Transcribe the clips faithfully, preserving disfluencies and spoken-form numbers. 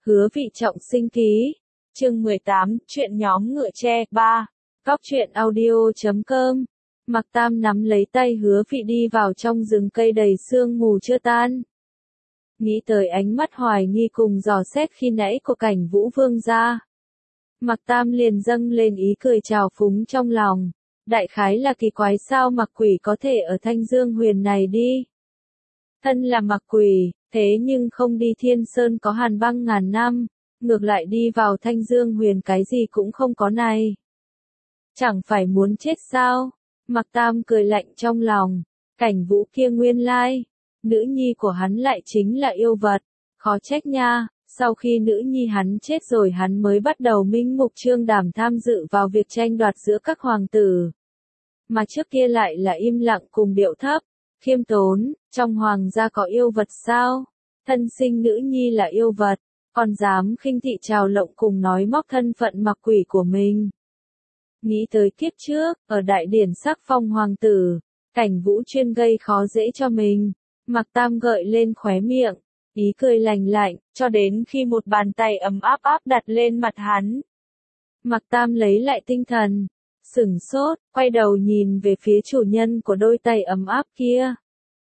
Hứa vị trọng sinh ký. Chương mười tám, chuyện nhóm ngựa tre, ba. Cóc truyện audio chấm com. Mạc Tam nắm lấy tay Hứa vị đi vào trong rừng cây đầy sương mù chưa tan. Nghĩ tới ánh mắt hoài nghi cùng dò xét khi nãy của Cảnh Vũ Vương gia, Mạc Tam liền dâng lên ý cười trào phúng trong lòng. Đại khái là kỳ quái sao Mạc Quỷ có thể ở Thanh Dương Huyền này đi. Thân là Mạc Quỷ, thế nhưng không đi Thiên Sơn có hàn băng ngàn năm, ngược lại đi vào Thanh Dương Huyền cái gì cũng không có này. Chẳng phải muốn chết sao? Mạc Tam cười lạnh trong lòng. Cảnh Vũ kia nguyên lai, nữ nhi của hắn lại chính là yêu vật, khó trách nha. Sau khi nữ nhi hắn chết rồi hắn mới bắt đầu minh mục trương đảm tham dự vào việc tranh đoạt giữa các hoàng tử. Mà trước kia lại là im lặng cùng điệu thấp, khiêm tốn, trong hoàng gia có yêu vật sao? Thân sinh nữ nhi là yêu vật, còn dám khinh thị trào lộng cùng nói móc thân phận Mạc Quỷ của mình. Nghĩ tới kiếp trước, ở đại điển sắc phong hoàng tử, Cảnh Vũ chuyên gây khó dễ cho mình, Mạc Tam gợi lên khóe miệng. Ý cười lành lạnh, cho đến khi một bàn tay ấm áp áp đặt lên mặt hắn. Mạc Tam lấy lại tinh thần, sửng sốt, quay đầu nhìn về phía chủ nhân của đôi tay ấm áp kia.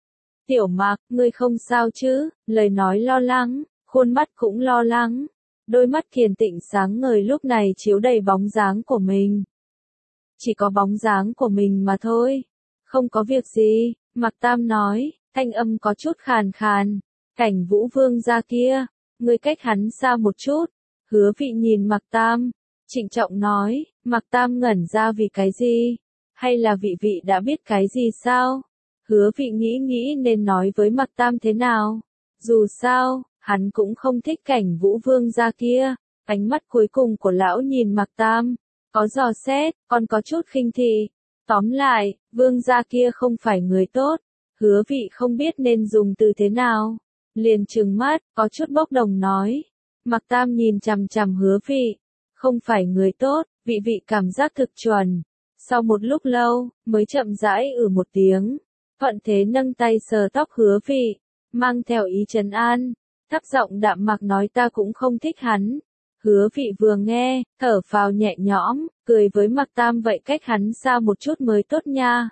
Tiểu Mạc, ngươi không sao chứ? Lời nói lo lắng, khuôn mắt cũng lo lắng. Đôi mắt kiên tịnh sáng ngời lúc này chiếu đầy bóng dáng của mình. Chỉ có bóng dáng của mình mà thôi. Không có việc gì, Mạc Tam nói, thanh âm có chút khàn khàn. Cảnh Vũ Vương gia kia, ngươi cách hắn xa một chút. Hứa vị nhìn Mạc Tam, trịnh trọng nói, Mạc Tam ngẩn ra vì cái gì? Hay là vị vị đã biết cái gì sao? Hứa vị nghĩ nghĩ nên nói với Mạc Tam thế nào? Dù sao, hắn cũng không thích Cảnh Vũ Vương gia kia. Ánh mắt cuối cùng của lão nhìn Mạc Tam, có dò xét, còn có chút khinh thị. Tóm lại, Vương gia kia không phải người tốt. Hứa vị không biết nên dùng từ thế nào. Liền trừng mắt, có chút bốc đồng nói. Mạc Tam nhìn chằm chằm Hứa vị. Không phải người tốt, vị vị cảm giác thực chuẩn. Sau một lúc lâu, mới chậm rãi ử một tiếng. Thuận thế nâng tay sờ tóc Hứa vị, mang theo ý trấn an. Thấp giọng đạm mạc nói ta cũng không thích hắn. Hứa vị vừa nghe, thở phào nhẹ nhõm, cười với Mạc Tam vậy cách hắn xa một chút mới tốt nha.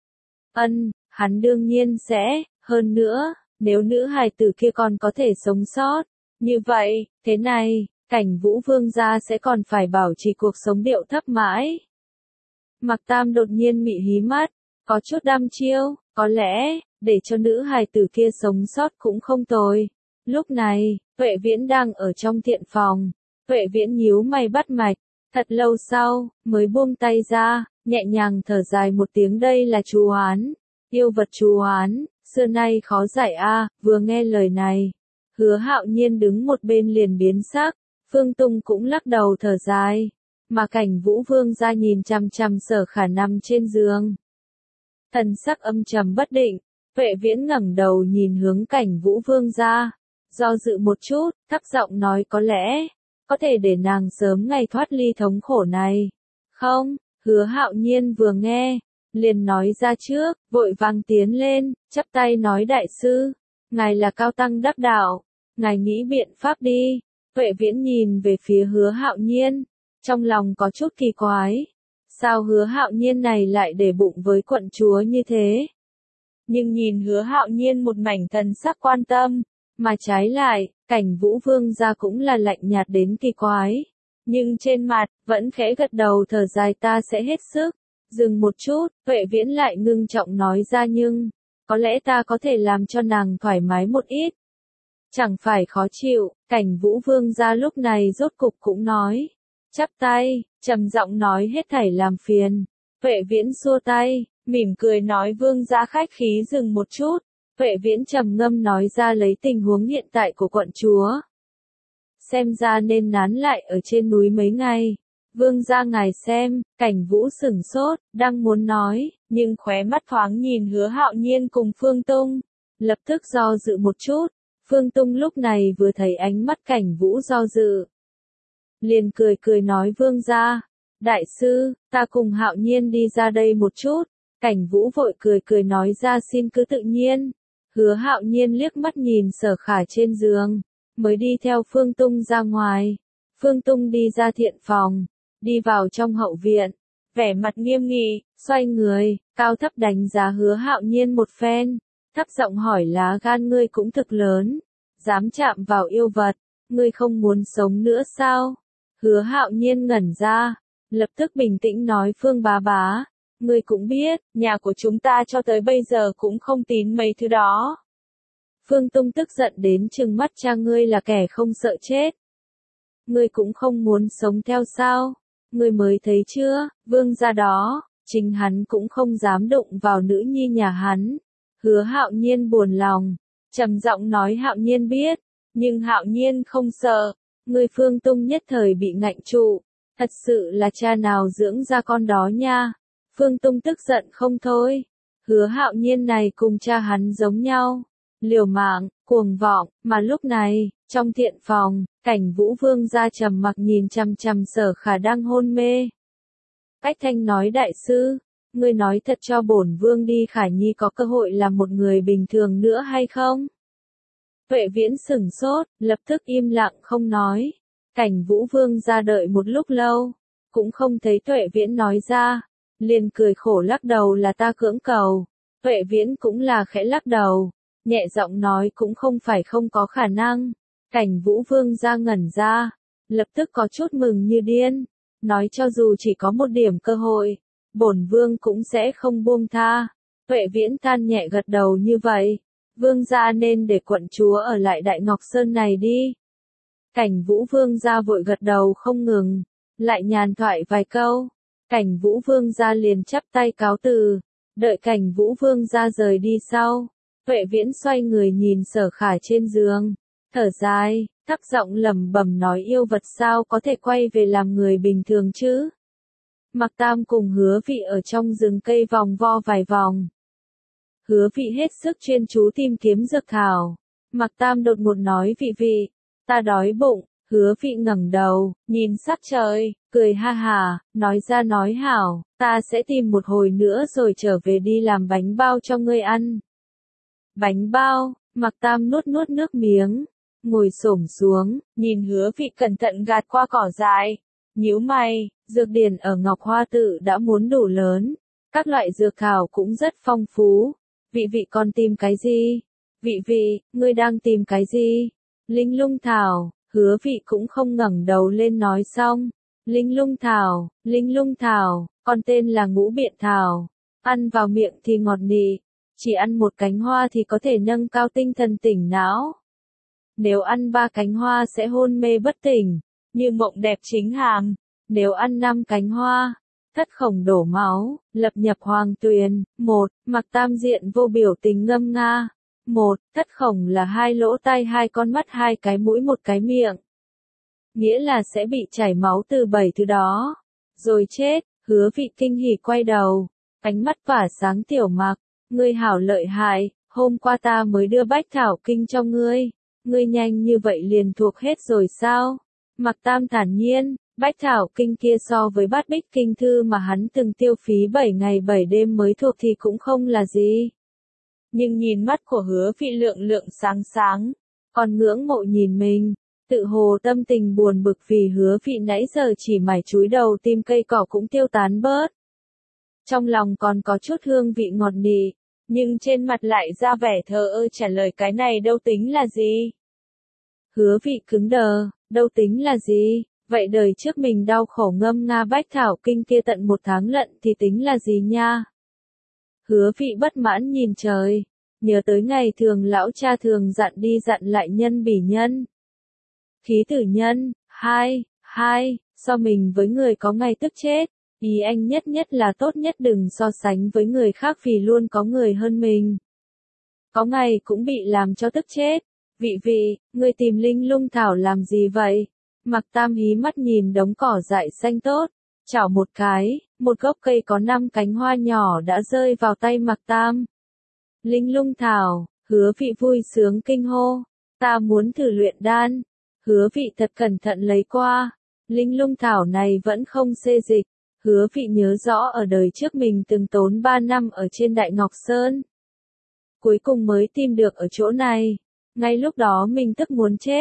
Ân, hắn đương nhiên sẽ, hơn nữa. Nếu nữ hài tử kia còn có thể sống sót, như vậy, thế này, Cảnh Vũ Vương gia sẽ còn phải bảo trì cuộc sống điệu thấp mãi. Mạc Tam đột nhiên mị hí mắt, có chút đăm chiêu, có lẽ, để cho nữ hài tử kia sống sót cũng không tồi. Lúc này, Tuệ Viễn đang ở trong thiện phòng, Tuệ Viễn nhíu mày bắt mạch, thật lâu sau, mới buông tay ra, nhẹ nhàng thở dài một tiếng đây là chú oán, yêu vật chú oán. Xưa nay khó giải a, à, vừa nghe lời này. Hứa Hạo Nhiên đứng một bên liền biến sắc, Phương Tung cũng lắc đầu thở dài. Mà Cảnh Vũ Vương gia nhìn chằm chằm Sở Khả nằm trên giường. Thần sắc âm trầm bất định, Tuệ Viễn ngẩng đầu nhìn hướng Cảnh Vũ Vương gia. Do dự một chút, thấp giọng nói có lẽ, có thể để nàng sớm ngày thoát ly thống khổ này. Không, Hứa Hạo Nhiên vừa nghe. Liền nói ra trước, vội vàng tiến lên, chắp tay nói đại sư, ngài là cao tăng đắc đạo, ngài nghĩ biện pháp đi. Tuệ Viễn nhìn về phía Hứa Hạo Nhiên, trong lòng có chút kỳ quái, sao Hứa Hạo Nhiên này lại để bụng với quận chúa như thế? Nhưng nhìn Hứa Hạo Nhiên một mảnh thần sắc quan tâm, mà trái lại, Cảnh Vũ Vương gia cũng là lạnh nhạt đến kỳ quái, nhưng trên mặt vẫn khẽ gật đầu thở dài ta sẽ hết sức. Dừng một chút, Tuệ Viễn lại ngưng trọng nói ra nhưng, có lẽ ta có thể làm cho nàng thoải mái một ít. Chẳng phải khó chịu, Cảnh Vũ Vương gia lúc này rốt cục cũng nói. Chắp tay, trầm giọng nói hết thảy làm phiền. Tuệ Viễn xua tay, mỉm cười nói Vương gia khách khí dừng một chút. Tuệ Viễn trầm ngâm nói ra lấy tình huống hiện tại của quận chúa. Xem ra nên nán lại ở trên núi mấy ngày. Vương gia ngài xem, Cảnh Vũ sửng sốt, đang muốn nói, nhưng khóe mắt thoáng nhìn Hứa Hạo Nhiên cùng Phương Tung. Lập tức do dự một chút, Phương Tung lúc này vừa thấy ánh mắt Cảnh Vũ do dự. Liền cười cười nói Vương gia, đại sư, ta cùng Hạo Nhiên đi ra đây một chút. Cảnh Vũ vội cười cười nói ra xin cứ tự nhiên. Hứa Hạo Nhiên liếc mắt nhìn Sở Khả trên giường. mới đi theo Phương Tung ra ngoài. Phương Tung đi ra thiện phòng, đi vào trong hậu viện, vẻ mặt nghiêm nghị, xoay người, cao thấp đánh giá Hứa Hạo Nhiên một phen, thấp giọng hỏi lá gan ngươi cũng thực lớn, dám chạm vào yêu vật, ngươi không muốn sống nữa sao? Hứa Hạo Nhiên ngẩn ra, lập tức bình tĩnh nói Phương bá bá, ngươi cũng biết, nhà của chúng ta cho tới bây giờ cũng không tín mấy thứ đó. Phương Tung tức giận đến trừng mắt cha ngươi là kẻ không sợ chết. Ngươi cũng không muốn sống theo sao? Ngươi mới thấy chưa, vương gia đó, chính hắn cũng không dám đụng vào nữ nhi nhà hắn. Hứa Hạo Nhiên buồn lòng, trầm giọng nói Hạo Nhiên biết, nhưng Hạo Nhiên không sợ. Ngươi Phương Tung nhất thời bị ngạnh trụ, thật sự là cha nào dưỡng ra con đó nha. Phương Tung tức giận không thôi. Hứa Hạo Nhiên này cùng cha hắn giống nhau, liều mạng, cuồng vọng, mà lúc này, trong thiện phòng, Cảnh Vũ Vương gia trầm mặc nhìn chằm chằm Sở Khả đang hôn mê. Cách Thanh nói đại sư, ngươi nói thật cho bổn vương đi, Khả Nhi có cơ hội làm một người bình thường nữa hay không? Tuệ Viễn sửng sốt, lập tức im lặng không nói. Cảnh Vũ Vương gia đợi một lúc lâu, cũng không thấy Tuệ Viễn nói ra, liền cười khổ lắc đầu là ta cưỡng cầu. Tuệ Viễn cũng là khẽ lắc đầu, nhẹ giọng nói cũng không phải không có khả năng. Cảnh Vũ Vương gia ngẩn ra, lập tức có chút mừng như điên, nói cho dù chỉ có một điểm cơ hội, bổn vương cũng sẽ không buông tha. Tuệ Viễn than nhẹ gật đầu như vậy, vương gia nên để quận chúa ở lại Đại Ngọc Sơn này đi. Cảnh Vũ Vương gia vội gật đầu không ngừng, lại nhàn thoại vài câu, Cảnh Vũ Vương gia liền chắp tay cáo từ, đợi Cảnh Vũ Vương gia rời đi sau, Tuệ Viễn xoay người nhìn Sở Khả trên giường, thở dài, thấp giọng lẩm bẩm nói yêu vật sao có thể quay về làm người bình thường chứ? Mạc Tam cùng Hứa Vị ở trong rừng cây vòng vo vài vòng. Hứa Vị hết sức chuyên chú tìm kiếm dược thảo. Mạc Tam đột ngột nói Vị Vị, ta đói bụng. Hứa Vị ngẩng đầu, nhìn sát trời, cười ha hà, nói ra nói hảo, ta sẽ tìm một hồi nữa rồi trở về đi làm bánh bao cho ngươi ăn. Bánh bao, Mạc Tam nuốt nuốt nước miếng, ngồi xổm xuống, nhìn Hứa Vị cẩn thận gạt qua cỏ dại, nhíu mày, dược điển ở Ngọc Hoa Tự đã muốn đủ lớn, các loại dược thảo cũng rất phong phú. Vị Vị còn tìm cái gì? Vị Vị, ngươi đang tìm cái gì? Linh lung thảo. Hứa Vị cũng không ngẩng đầu lên nói xong. Linh lung thảo, linh lung thảo, còn tên là ngũ biện thảo. Ăn vào miệng thì ngọt nị, chỉ ăn một cánh hoa thì có thể nâng cao tinh thần tỉnh não. Nếu ăn ba cánh hoa sẽ hôn mê bất tỉnh, như mộng đẹp chính hàng. Nếu ăn năm cánh hoa, thất khổng đổ máu, lập nhập hoàng tuyền. Một, Mạc Tam diện vô biểu tình ngâm nga. Một, thất khổng là hai lỗ tai, hai con mắt, hai cái mũi, một cái miệng. Nghĩa là sẽ bị chảy máu từ bảy thứ đó. Rồi chết. Hứa Vị kinh hỉ quay đầu, ánh mắt tỏa sáng tiểu Mạc, ngươi hảo lợi hại, hôm qua ta mới đưa bách thảo kinh cho ngươi, ngươi nhanh như vậy liền thuộc hết rồi sao? Mạc Tam thản nhiên, bách thảo kinh kia so với bát bích kinh thư mà hắn từng tiêu phí bảy ngày bảy đêm mới thuộc thì cũng không là gì. Nhưng nhìn mắt của Hứa Vị lượng lượng sáng sáng, còn ngưỡng mộ nhìn mình, tự hồ tâm tình buồn bực vì Hứa Vị nãy giờ chỉ mải chúi đầu tìm cây cỏ cũng tiêu tán bớt. Trong lòng còn có chút hương vị ngọt nị, nhưng trên mặt lại ra vẻ thờ ơ trả lời cái này đâu tính là gì. Hứa Vị cứng đờ, đâu tính là gì, vậy đời trước mình đau khổ ngâm nga bách thảo kinh kia tận một tháng lận thì tính là gì nha. Hứa Vị bất mãn nhìn trời, nhớ tới ngày thường lão cha thường dặn đi dặn lại nhân bỉ nhân. Khí tử nhân, hai, hai, so mình với người có ngày tức chết, ý anh nhất nhất là tốt nhất đừng so sánh với người khác vì luôn có người hơn mình. Có ngày cũng bị làm cho tức chết. Vị Vị, người tìm linh lung thảo làm gì vậy? Mạc Tam hí mắt nhìn đống cỏ dại xanh tốt, chảo một cái, một gốc cây có năm cánh hoa nhỏ đã rơi vào tay Mạc Tam. Linh lung thảo, Hứa Vị vui sướng kinh hô, ta muốn thử luyện đan. Hứa Vị thật cẩn thận lấy qua, linh lung thảo này vẫn không xê dịch. Hứa Vị nhớ rõ ở đời trước mình từng tốn ba năm ở trên Đại Ngọc Sơn. Cuối cùng mới tìm được ở chỗ này, ngay lúc đó mình tức muốn chết,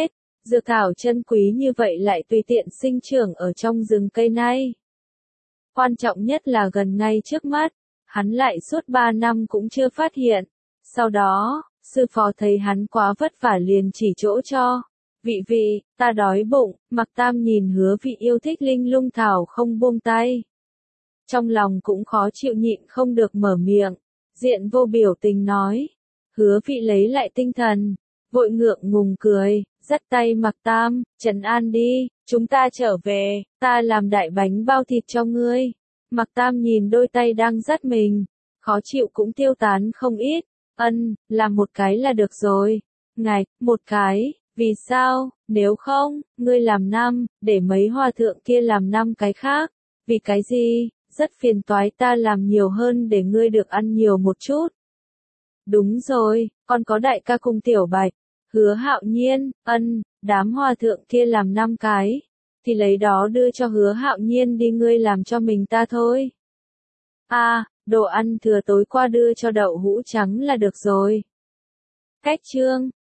Dược thảo chân quý như vậy lại tùy tiện sinh trưởng ở trong rừng cây này. Quan trọng nhất là gần ngay trước mắt, hắn lại suốt ba năm cũng chưa phát hiện. Sau đó, sư phó thấy hắn quá vất vả liền chỉ chỗ cho. Vị vị, ta đói bụng, Mặc Tam nhìn Hứa Vị yêu thích linh lung thảo không buông tay. Trong lòng cũng khó chịu nhịn không được mở miệng, Diện Vô biểu tình nói. Hứa Vị lấy lại tinh thần, vội ngượng ngùng cười, dắt tay Mặc Tam, trấn an đi, chúng ta trở về, ta làm đại bánh bao thịt cho ngươi. Mặc Tam nhìn đôi tay đang dắt mình, khó chịu cũng tiêu tán không ít, ân, làm một cái là được rồi. Ngạch, một cái, vì sao, nếu không, ngươi làm năm, để mấy hòa thượng kia làm năm cái khác, vì cái gì, rất phiền toái ta làm nhiều hơn để ngươi được ăn nhiều một chút. Đúng rồi, còn có đại ca cùng tiểu bạch, Hứa Hạo Nhiên, ân, đám hòa thượng kia làm năm cái, thì lấy đó đưa cho Hứa Hạo Nhiên đi ngươi làm cho mình ta thôi. A, à, đồ ăn thừa tối qua đưa cho đậu hũ trắng là được rồi. Cách chương